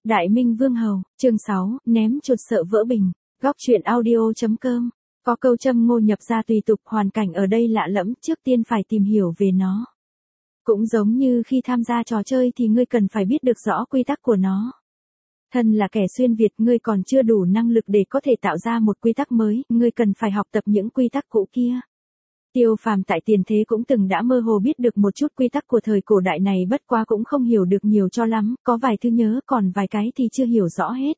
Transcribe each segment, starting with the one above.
Đại Minh Vương Hầu, chương 6, ném chuột sợ vỡ bình. Góc truyện audio.com. Có câu châm ngôn nhập ra tùy tục, hoàn cảnh ở đây lạ lẫm, trước tiên phải tìm hiểu về nó. Cũng giống như khi tham gia trò chơi thì ngươi cần phải biết được rõ quy tắc của nó. Thân là kẻ xuyên Việt, ngươi còn chưa đủ năng lực để có thể tạo ra một quy tắc mới, ngươi cần phải học tập những quy tắc cũ kia. Tiêu Phàm tại tiền thế cũng từng đã mơ hồ biết được một chút quy tắc của thời cổ đại này, bất quá cũng không hiểu được nhiều cho lắm, có vài thứ nhớ còn vài cái thì chưa hiểu rõ hết.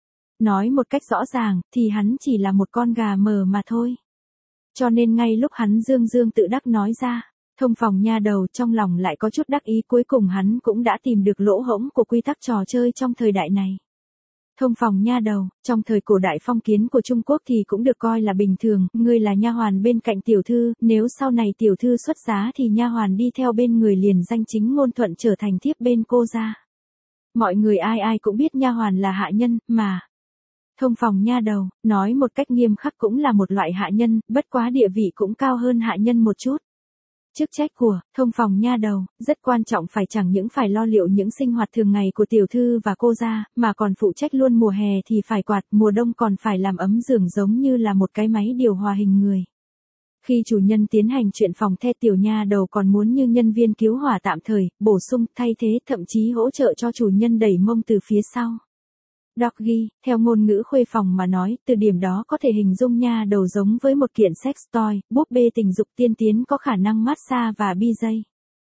Nói một cách rõ ràng, thì hắn chỉ là một con gà mờ mà thôi. Cho nên ngay lúc hắn dương dương tự đắc nói ra, Thông Phòng nha đầu trong lòng lại có chút đắc ý, cuối cùng hắn cũng đã tìm được lỗ hổng của quy tắc trò chơi trong thời đại này. Thông Phòng nha đầu, trong thời cổ đại phong kiến của Trung Quốc thì cũng được coi là bình thường, ngươi là nha hoàn bên cạnh tiểu thư, nếu sau này tiểu thư xuất giá thì nha hoàn đi theo bên người liền danh chính ngôn thuận trở thành thiếp bên cô ra. Mọi người ai ai cũng biết nha hoàn là hạ nhân, mà Thông Phòng nha đầu, nói một cách nghiêm khắc cũng là một loại hạ nhân, bất quá địa vị cũng cao hơn hạ nhân một chút. Chức trách của Thông Phòng nha đầu rất quan trọng, phải chẳng những phải lo liệu những sinh hoạt thường ngày của tiểu thư và cô gia, mà còn phụ trách luôn mùa hè thì phải quạt, mùa đông còn phải làm ấm giường, giống như là một cái máy điều hòa hình người. Khi chủ nhân tiến hành chuyện phòng the, tiểu nha đầu còn muốn như nhân viên cứu hỏa tạm thời, bổ sung, thay thế, thậm chí hỗ trợ cho chủ nhân đẩy mông từ phía sau. Doggy, theo ngôn ngữ khuê phòng mà nói, từ điểm đó có thể hình dung nha đầu giống với một kiện sex toy, búp bê tình dục tiên tiến có khả năng massage và BJ.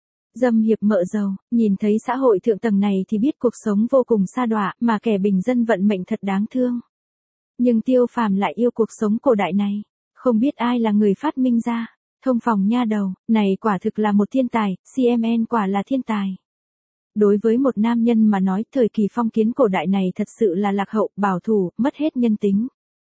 Dâm hiệp mợ giàu, nhìn thấy xã hội thượng tầng này thì biết cuộc sống vô cùng sa đọa, mà kẻ bình dân vận mệnh thật đáng thương. Nhưng Tiêu Phàm lại yêu cuộc sống cổ đại này, không biết ai là người phát minh ra. Thông Phòng nha đầu, này quả thực là một thiên tài, CMN quả là thiên tài. Đối với một nam nhân mà nói, thời kỳ phong kiến cổ đại này thật sự là lạc hậu, bảo thủ, mất hết nhân tính.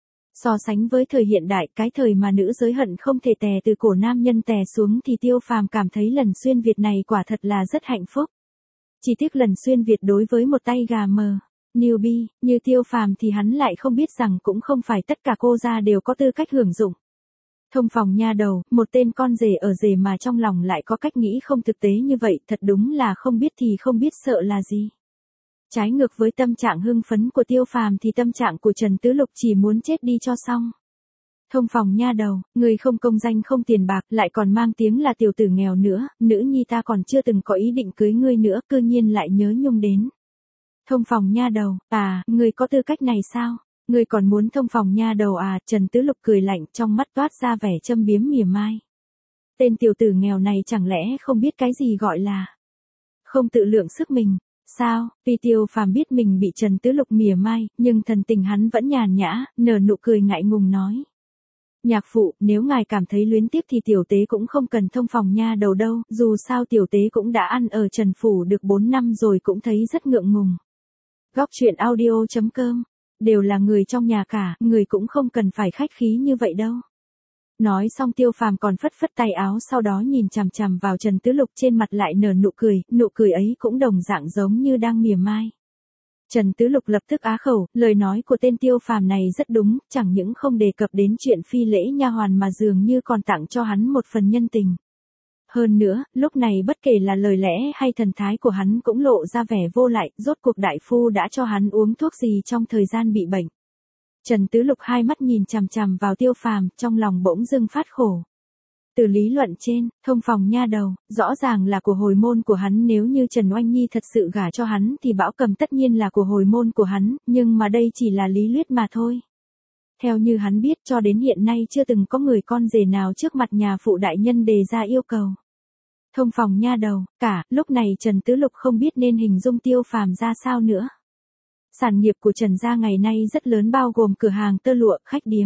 So sánh với thời hiện đại, cái thời mà nữ giới hận không thể tè từ cổ nam nhân tè xuống, thì Tiêu Phàm cảm thấy lần xuyên Việt này quả thật là rất hạnh phúc. Chỉ tiếc lần xuyên Việt đối với một tay gà mờ, newbie, như Tiêu Phàm thì hắn lại không biết rằng cũng không phải tất cả cô gia đều có tư cách hưởng dụng. Thông Phòng nha đầu, một tên con rể ở rể mà trong lòng lại có cách nghĩ không thực tế như vậy, thật đúng là không biết thì không biết sợ là gì. Trái ngược với tâm trạng hưng phấn của Tiêu Phàm thì tâm trạng của Trần Tứ Lục chỉ muốn chết đi cho xong. Thông Phòng nha đầu, người không công danh không tiền bạc, lại còn mang tiếng là tiểu tử nghèo nữa, nữ nhi ta còn chưa từng có ý định cưới ngươi nữa, cư nhiên lại nhớ nhung đến. Thông Phòng nha đầu, ngươi có tư cách này sao? Ngươi còn muốn Thông Phòng nha đầu à? Trần Tứ Lục cười lạnh, trong mắt toát ra vẻ châm biếm mỉa mai. Tên tiểu tử nghèo này chẳng lẽ không biết cái gì gọi là không tự lượng sức mình, sao? Tuy Tiêu Phàm biết mình bị Trần Tứ Lục mỉa mai, nhưng thần tình hắn vẫn nhàn nhã, nở nụ cười ngại ngùng nói. Nhạc phụ, nếu ngài cảm thấy luyến tiếc thì tiểu tế cũng không cần Thông Phòng nha đầu đâu, dù sao tiểu tế cũng đã ăn ở Trần Phủ được 4 năm rồi, cũng thấy rất ngượng ngùng. Góc truyện audio.com. Đều là người trong nhà cả, người cũng không cần phải khách khí như vậy đâu. Nói xong Tiêu Phàm còn phất phất tay áo, sau đó nhìn chằm chằm vào Trần Tứ Lục, trên mặt lại nở nụ cười ấy cũng đồng dạng giống như đang mỉa mai. Trần Tứ Lục lập tức á khẩu, lời nói của tên Tiêu Phàm này rất đúng, chẳng những không đề cập đến chuyện phi lễ nha hoàn mà dường như còn tặng cho hắn một phần nhân tình. Hơn nữa, lúc này bất kể là lời lẽ hay thần thái của hắn cũng lộ ra vẻ vô lại, rốt cuộc đại phu đã cho hắn uống thuốc gì trong thời gian bị bệnh. Trần Tứ Lục hai mắt nhìn chằm chằm vào Tiêu Phàm, trong lòng bỗng dưng phát khổ. Từ lý luận trên, Thông Phòng nha đầu, rõ ràng là của hồi môn của hắn, nếu như Trần Oanh Nhi thật sự gả cho hắn thì Bảo Cầm tất nhiên là của hồi môn của hắn, nhưng mà đây chỉ là lý luyết mà thôi. Theo như hắn biết, cho đến hiện nay chưa từng có người con rể nào trước mặt nhà phụ đại nhân đề ra yêu cầu. Thông Phòng nha đầu, lúc này Trần Tứ Lục không biết nên hình dung Tiêu Phàm ra sao nữa. Sản nghiệp của Trần gia ngày nay rất lớn, bao gồm cửa hàng tơ lụa, khách điếm.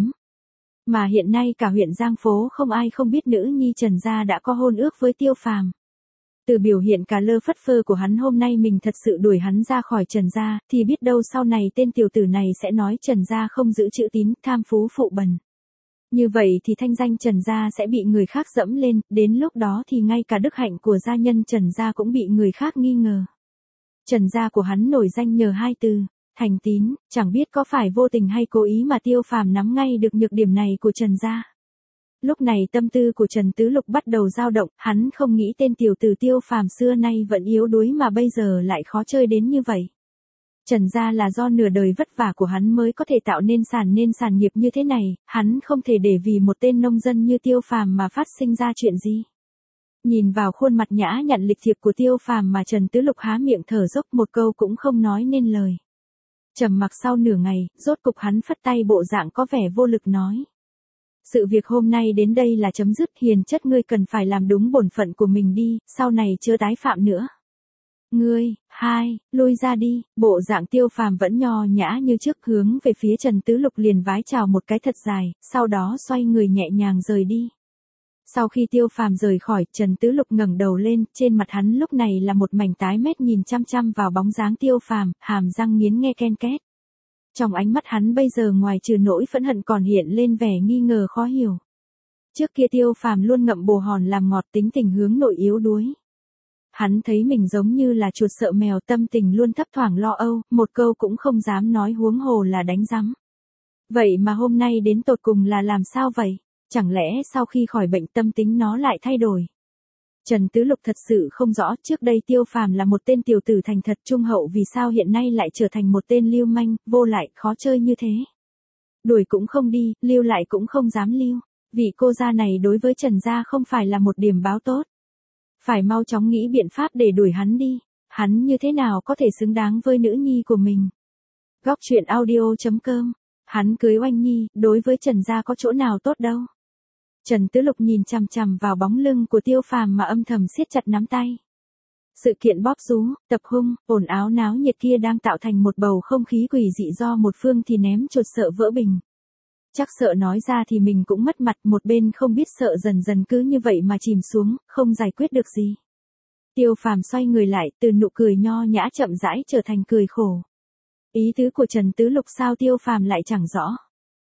Mà hiện nay cả huyện Giang Phố không ai không biết nữ nhi Trần gia đã có hôn ước với Tiêu Phàm. Từ biểu hiện cả lơ phất phơ của hắn hôm nay mình thật sự đuổi hắn ra khỏi Trần gia, thì biết đâu sau này tên tiểu tử này sẽ nói Trần gia không giữ chữ tín, tham phú phụ bần. Như vậy thì thanh danh Trần gia sẽ bị người khác dẫm lên, đến lúc đó thì ngay cả đức hạnh của gia nhân Trần gia cũng bị người khác nghi ngờ. Trần gia của hắn nổi danh nhờ hai từ, thành tín, chẳng biết có phải vô tình hay cố ý mà Tiêu Phàm nắm ngay được nhược điểm này của Trần gia. Lúc này tâm tư của Trần Tứ Lục bắt đầu dao động, hắn không nghĩ tên tiểu tử Tiêu Phàm xưa nay vẫn yếu đuối mà bây giờ lại khó chơi đến như vậy. Trần gia là do nửa đời vất vả của hắn mới có thể tạo nên sản nghiệp như thế này, hắn không thể để vì một tên nông dân như Tiêu Phàm mà phát sinh ra chuyện gì. Nhìn vào khuôn mặt nhã nhặn lịch thiệp của Tiêu Phàm mà Trần Tứ Lục há miệng thở dốc một câu cũng không nói nên lời. Trầm mặc sau nửa ngày, rốt cục hắn phất tay bộ dạng có vẻ vô lực nói. Sự việc hôm nay đến đây là chấm dứt, hiền chất ngươi cần phải làm đúng bổn phận của mình đi, sau này chớ tái phạm nữa. Ngươi, lui ra đi, bộ dạng Tiêu Phàm vẫn nho nhã như trước hướng về phía Trần Tứ Lục liền vái chào một cái thật dài, sau đó xoay người nhẹ nhàng rời đi. Sau khi Tiêu Phàm rời khỏi, Trần Tứ Lục ngẩng đầu lên, trên mặt hắn lúc này là một mảnh tái mét nhìn chăm chăm vào bóng dáng Tiêu Phàm, hàm răng nghiến nghe ken két. Trong ánh mắt hắn bây giờ ngoài trừ nỗi phẫn hận còn hiện lên vẻ nghi ngờ khó hiểu. Trước kia Tiêu Phàm luôn ngậm bồ hòn làm ngọt, tính tình hướng nội yếu đuối. Hắn thấy mình giống như là chuột sợ mèo, tâm tình luôn thấp thoảng lo âu, một câu cũng không dám nói huống hồ là đánh rắm. Vậy mà hôm nay đến tột cùng là làm sao vậy? Chẳng lẽ sau khi khỏi bệnh tâm tính nó lại thay đổi? Trần Tứ Lục thật sự không rõ, trước đây Tiêu Phàm là một tên tiểu tử thành thật trung hậu, vì sao hiện nay lại trở thành một tên lưu manh, vô lại, khó chơi như thế. Đuổi cũng không đi, lưu lại cũng không dám lưu. Vị cô gia này đối với Trần gia không phải là một điểm báo tốt. Phải mau chóng nghĩ biện pháp để đuổi hắn đi. Hắn như thế nào có thể xứng đáng với nữ nhi của mình? Góc truyện audio.com. Hắn cưới Oanh Nhi, đối với Trần gia có chỗ nào tốt đâu. Trần Tứ Lục nhìn chằm chằm vào bóng lưng của Tiêu Phàm mà âm thầm siết chặt nắm tay. Sự kiện bóp rú, tập hung, ồn áo náo nhiệt kia đang tạo thành một bầu không khí quỷ dị, do một phương thì ném chột sợ vỡ bình. Chắc sợ nói ra thì mình cũng mất mặt, một bên không biết sợ dần dần cứ như vậy mà chìm xuống, không giải quyết được gì. Tiêu Phàm xoay người lại, từ nụ cười nho nhã chậm rãi trở thành cười khổ. Ý tứ của Trần Tứ Lục sao Tiêu Phàm lại chẳng rõ.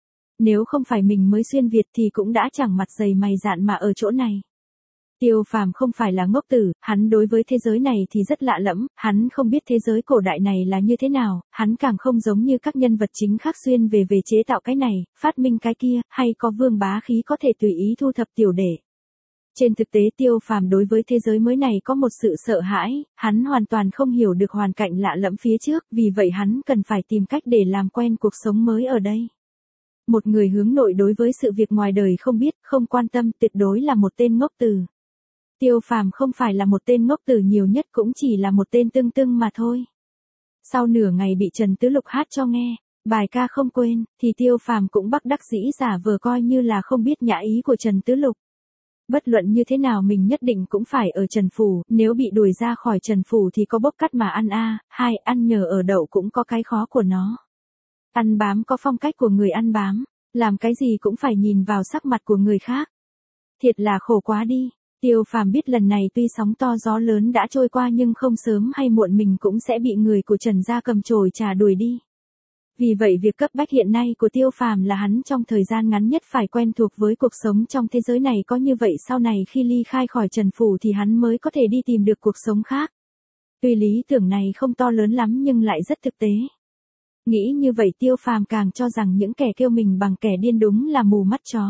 Nếu không phải mình mới xuyên Việt thì cũng đã chẳng mặt dày mày dạn mà ở chỗ này. Tiêu Phàm không phải là ngốc tử, hắn đối với thế giới này thì rất lạ lẫm, hắn không biết thế giới cổ đại này là như thế nào, hắn càng không giống như các nhân vật chính khác xuyên về chế tạo cái này, phát minh cái kia, hay có vương bá khí có thể tùy ý thu thập tiểu đệ. Trên thực tế Tiêu Phàm đối với thế giới mới này có một sự sợ hãi, hắn hoàn toàn không hiểu được hoàn cảnh lạ lẫm phía trước, vì vậy hắn cần phải tìm cách để làm quen cuộc sống mới ở đây. Một người hướng nội đối với sự việc ngoài đời không biết, không quan tâm, tuyệt đối là một tên ngốc tử. Tiêu Phàm không phải là một tên ngốc tử, nhiều nhất cũng chỉ là một tên tưng tưng mà thôi. Sau nửa ngày bị Trần Tứ Lục hát cho nghe, bài ca không quên, thì Tiêu Phàm cũng bất đắc dĩ giả vờ coi như là không biết nhã ý của Trần Tứ Lục. Bất luận như thế nào mình nhất định cũng phải ở Trần Phủ, nếu bị đuổi ra khỏi Trần Phủ thì có bốc cắt mà ăn ăn nhờ ở đậu cũng có cái khó của nó. Ăn bám có phong cách của người ăn bám, làm cái gì cũng phải nhìn vào sắc mặt của người khác. Thiệt là khổ quá đi. Tiêu Phàm biết lần này tuy sóng to gió lớn đã trôi qua nhưng không sớm hay muộn mình cũng sẽ bị người của Trần gia cầm chổi trà đuổi đi. Vì vậy việc cấp bách hiện nay của Tiêu Phàm là hắn trong thời gian ngắn nhất phải quen thuộc với cuộc sống trong thế giới này, có như vậy sau này khi ly khai khỏi Trần Phủ thì hắn mới có thể đi tìm được cuộc sống khác. Tuy lý tưởng này không to lớn lắm nhưng lại rất thực tế. Nghĩ như vậy Tiêu Phàm càng cho rằng những kẻ kêu mình bằng kẻ điên đúng là mù mắt chó.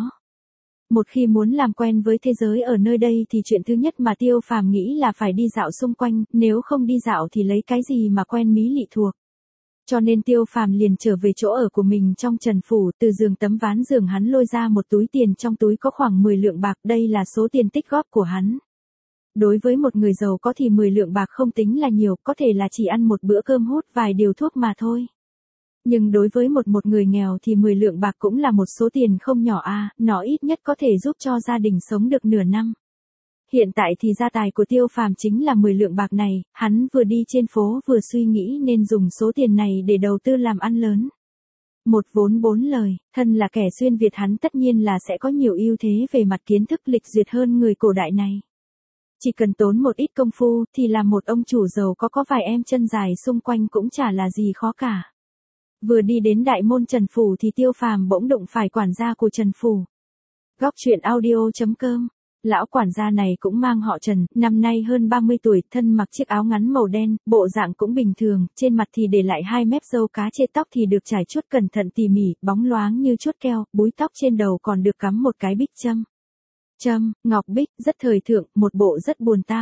Một khi muốn làm quen với thế giới ở nơi đây thì chuyện thứ nhất mà Tiêu Phàm nghĩ là phải đi dạo xung quanh, nếu không đi dạo thì lấy cái gì mà quen mí lị thuộc. Cho nên Tiêu Phàm liền trở về chỗ ở của mình trong Trần Phủ, từ giường tấm ván giường hắn lôi ra một túi tiền, trong túi có khoảng 10 lượng bạc, đây là số tiền tích góp của hắn. Đối với một người giàu có thì 10 lượng bạc không tính là nhiều, có thể là chỉ ăn một bữa cơm hút vài điều thuốc mà thôi. Nhưng đối với một người nghèo thì 10 lượng bạc cũng là một số tiền không nhỏ nó ít nhất có thể giúp cho gia đình sống được nửa năm. Hiện tại thì gia tài của Tiêu Phàm chính là 10 lượng bạc này, hắn vừa đi trên phố vừa suy nghĩ nên dùng số tiền này để đầu tư làm ăn lớn. Một vốn bốn lời, thân là kẻ xuyên Việt hắn tất nhiên là sẽ có nhiều ưu thế về mặt kiến thức lịch duyệt hơn người cổ đại này. Chỉ cần tốn một ít công phu thì làm một ông chủ giàu có vài em chân dài xung quanh cũng chả là gì khó cả. Vừa đi đến đại môn Trần Phủ thì Tiêu Phàm bỗng đụng phải quản gia của Trần Phủ. Góc truyện audio.com. Lão quản gia này cũng mang họ Trần, năm nay hơn 30 tuổi, thân mặc chiếc áo ngắn màu đen, bộ dạng cũng bình thường, trên mặt thì để lại 2 mép râu cá chê, tóc thì được trải chuốt cẩn thận tỉ mỉ, bóng loáng như chuốt keo, búi tóc trên đầu còn được cắm một cái bích châm. Ngọc bích, rất thời thượng, một bộ rất buồn tao.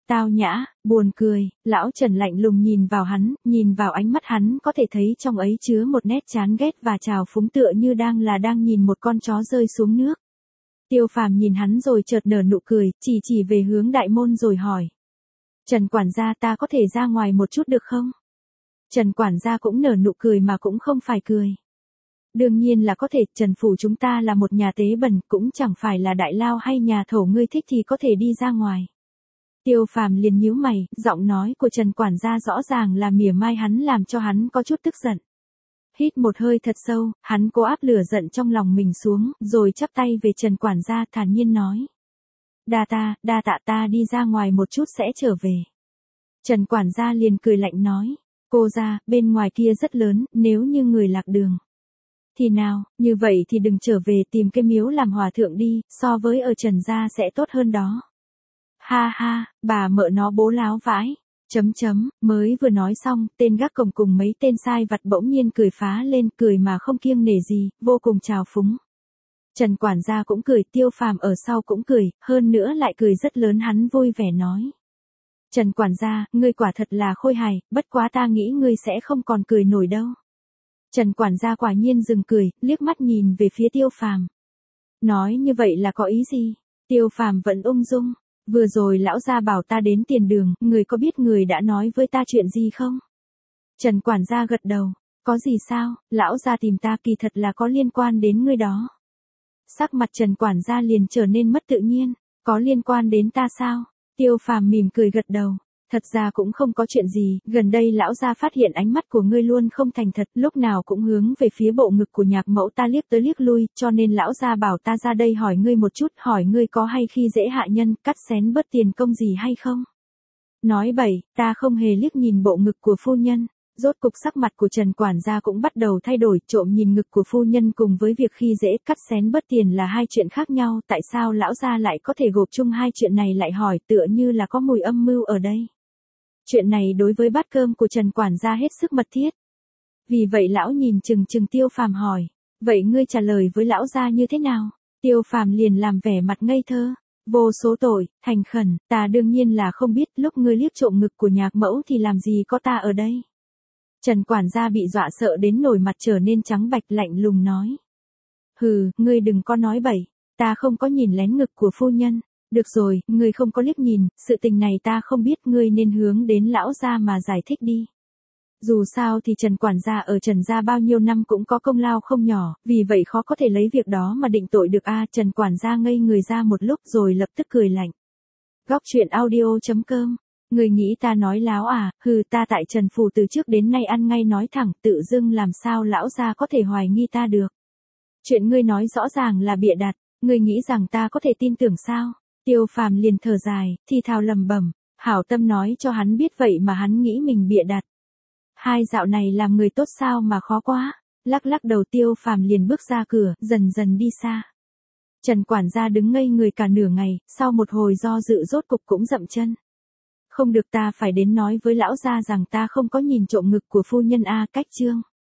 Tao nhã, buồn cười, lão Trần lạnh lùng nhìn vào hắn, nhìn vào ánh mắt hắn có thể thấy trong ấy chứa một nét chán ghét và trào phúng tựa như đang nhìn một con chó rơi xuống nước. Tiêu Phàm nhìn hắn rồi chợt nở nụ cười, chỉ về hướng đại môn rồi hỏi. Trần quản gia, ta có thể ra ngoài một chút được không? Trần quản gia cũng nở nụ cười mà cũng không phải cười. Đương nhiên là có thể, Trần phủ chúng ta là một nhà tế bần, cũng chẳng phải là đại lao hay nhà thổ, ngươi thích thì có thể đi ra ngoài. Tiêu Phàm liền nhíu mày, giọng nói của Trần quản gia rõ ràng là mỉa mai hắn, làm cho hắn có chút tức giận. Hít một hơi thật sâu, hắn cố áp lửa giận trong lòng mình xuống, rồi chắp tay về Trần quản gia thản nhiên nói. Đa tạ, ta đi ra ngoài một chút sẽ trở về. Trần quản gia liền cười lạnh nói. Cô ra, bên ngoài kia rất lớn, nếu như người lạc đường. Thì nào, như vậy thì đừng trở về, tìm cái miếu làm hòa thượng đi, so với ở Trần gia sẽ tốt hơn đó. Ha ha, bà mợ nó bố láo vãi. Mới vừa nói xong, tên gác cổng cùng mấy tên sai vặt bỗng nhiên cười phá lên, cười mà không kiêng nể gì, vô cùng trào phúng. Trần quản gia cũng cười, Tiêu Phàm ở sau cũng cười, hơn nữa lại cười rất lớn, hắn vui vẻ nói. Trần quản gia, ngươi quả thật là khôi hài, bất quá ta nghĩ ngươi sẽ không còn cười nổi đâu. Trần quản gia quả nhiên dừng cười, liếc mắt nhìn về phía Tiêu Phàm. Nói như vậy là có ý gì? Tiêu Phàm vẫn ung dung. Vừa rồi lão gia bảo ta đến tiền đường, người có biết người đã nói với ta chuyện gì không? Trần quản gia gật đầu. Có gì sao, lão gia tìm ta kỳ thật là có liên quan đến ngươi đó. Sắc mặt Trần quản gia liền trở nên mất tự nhiên. Có liên quan đến ta sao? Tiêu Phàm mỉm cười gật đầu. Thật ra cũng không có chuyện gì, gần đây lão gia phát hiện ánh mắt của ngươi luôn không thành thật, lúc nào cũng hướng về phía bộ ngực của nhạc mẫu ta liếc tới liếc lui, cho nên lão gia bảo ta ra đây hỏi ngươi một chút, hỏi ngươi có hay khi dễ hạ nhân, cắt xén bớt tiền công gì hay không? Nói bậy, ta không hề liếc nhìn bộ ngực của phu nhân. Rốt cục sắc mặt của Trần quản gia cũng bắt đầu thay đổi, trộm nhìn ngực của phu nhân cùng với việc khi dễ cắt xén bớt tiền là hai chuyện khác nhau, tại sao lão gia lại có thể gộp chung hai chuyện này, lại hỏi tựa như là có mùi âm mưu ở đây. Chuyện này đối với bát cơm của Trần quản gia hết sức mật thiết. Vì vậy lão nhìn chừng Tiêu Phàm hỏi, vậy ngươi trả lời với lão gia như thế nào? Tiêu Phàm liền làm vẻ mặt ngây thơ. Vô số tội, thành khẩn, ta đương nhiên là không biết, lúc ngươi liếc trộm ngực của nhạc mẫu thì làm gì có ta ở đây. Trần quản gia bị dọa sợ đến nổi mặt trở nên trắng bạch, lạnh lùng nói. Hừ, ngươi đừng có nói bậy, ta không có nhìn lén ngực của phu nhân. Được rồi, ngươi không có liếc nhìn, sự tình này ta không biết, ngươi nên hướng đến lão gia mà giải thích đi. Dù sao thì Trần quản gia ở Trần gia bao nhiêu năm cũng có công lao không nhỏ, vì vậy khó có thể lấy việc đó mà định tội được a. Trần quản gia ngây người ra một lúc rồi lập tức cười lạnh. Góc truyện audio.com. Người nghĩ ta nói láo à? Hừ, ta tại Trần phủ từ trước đến nay ăn ngay nói thẳng, tự dưng làm sao lão gia có thể hoài nghi ta được. Chuyện ngươi nói rõ ràng là bịa đặt, ngươi nghĩ rằng ta có thể tin tưởng sao? Tiêu Phàm liền thở dài, thì thào lầm bẩm, hảo tâm nói cho hắn biết vậy mà hắn nghĩ mình bịa đặt. Hai dạo này làm người tốt sao mà khó quá. Lắc lắc đầu, Tiêu Phàm liền bước ra cửa, dần dần đi xa. Trần quản gia đứng ngây người cả nửa ngày, sau một hồi do dự rốt cục cũng dậm chân. Không được, ta phải đến nói với lão gia rằng ta không có nhìn trộm ngực của phu nhân a. Cách chương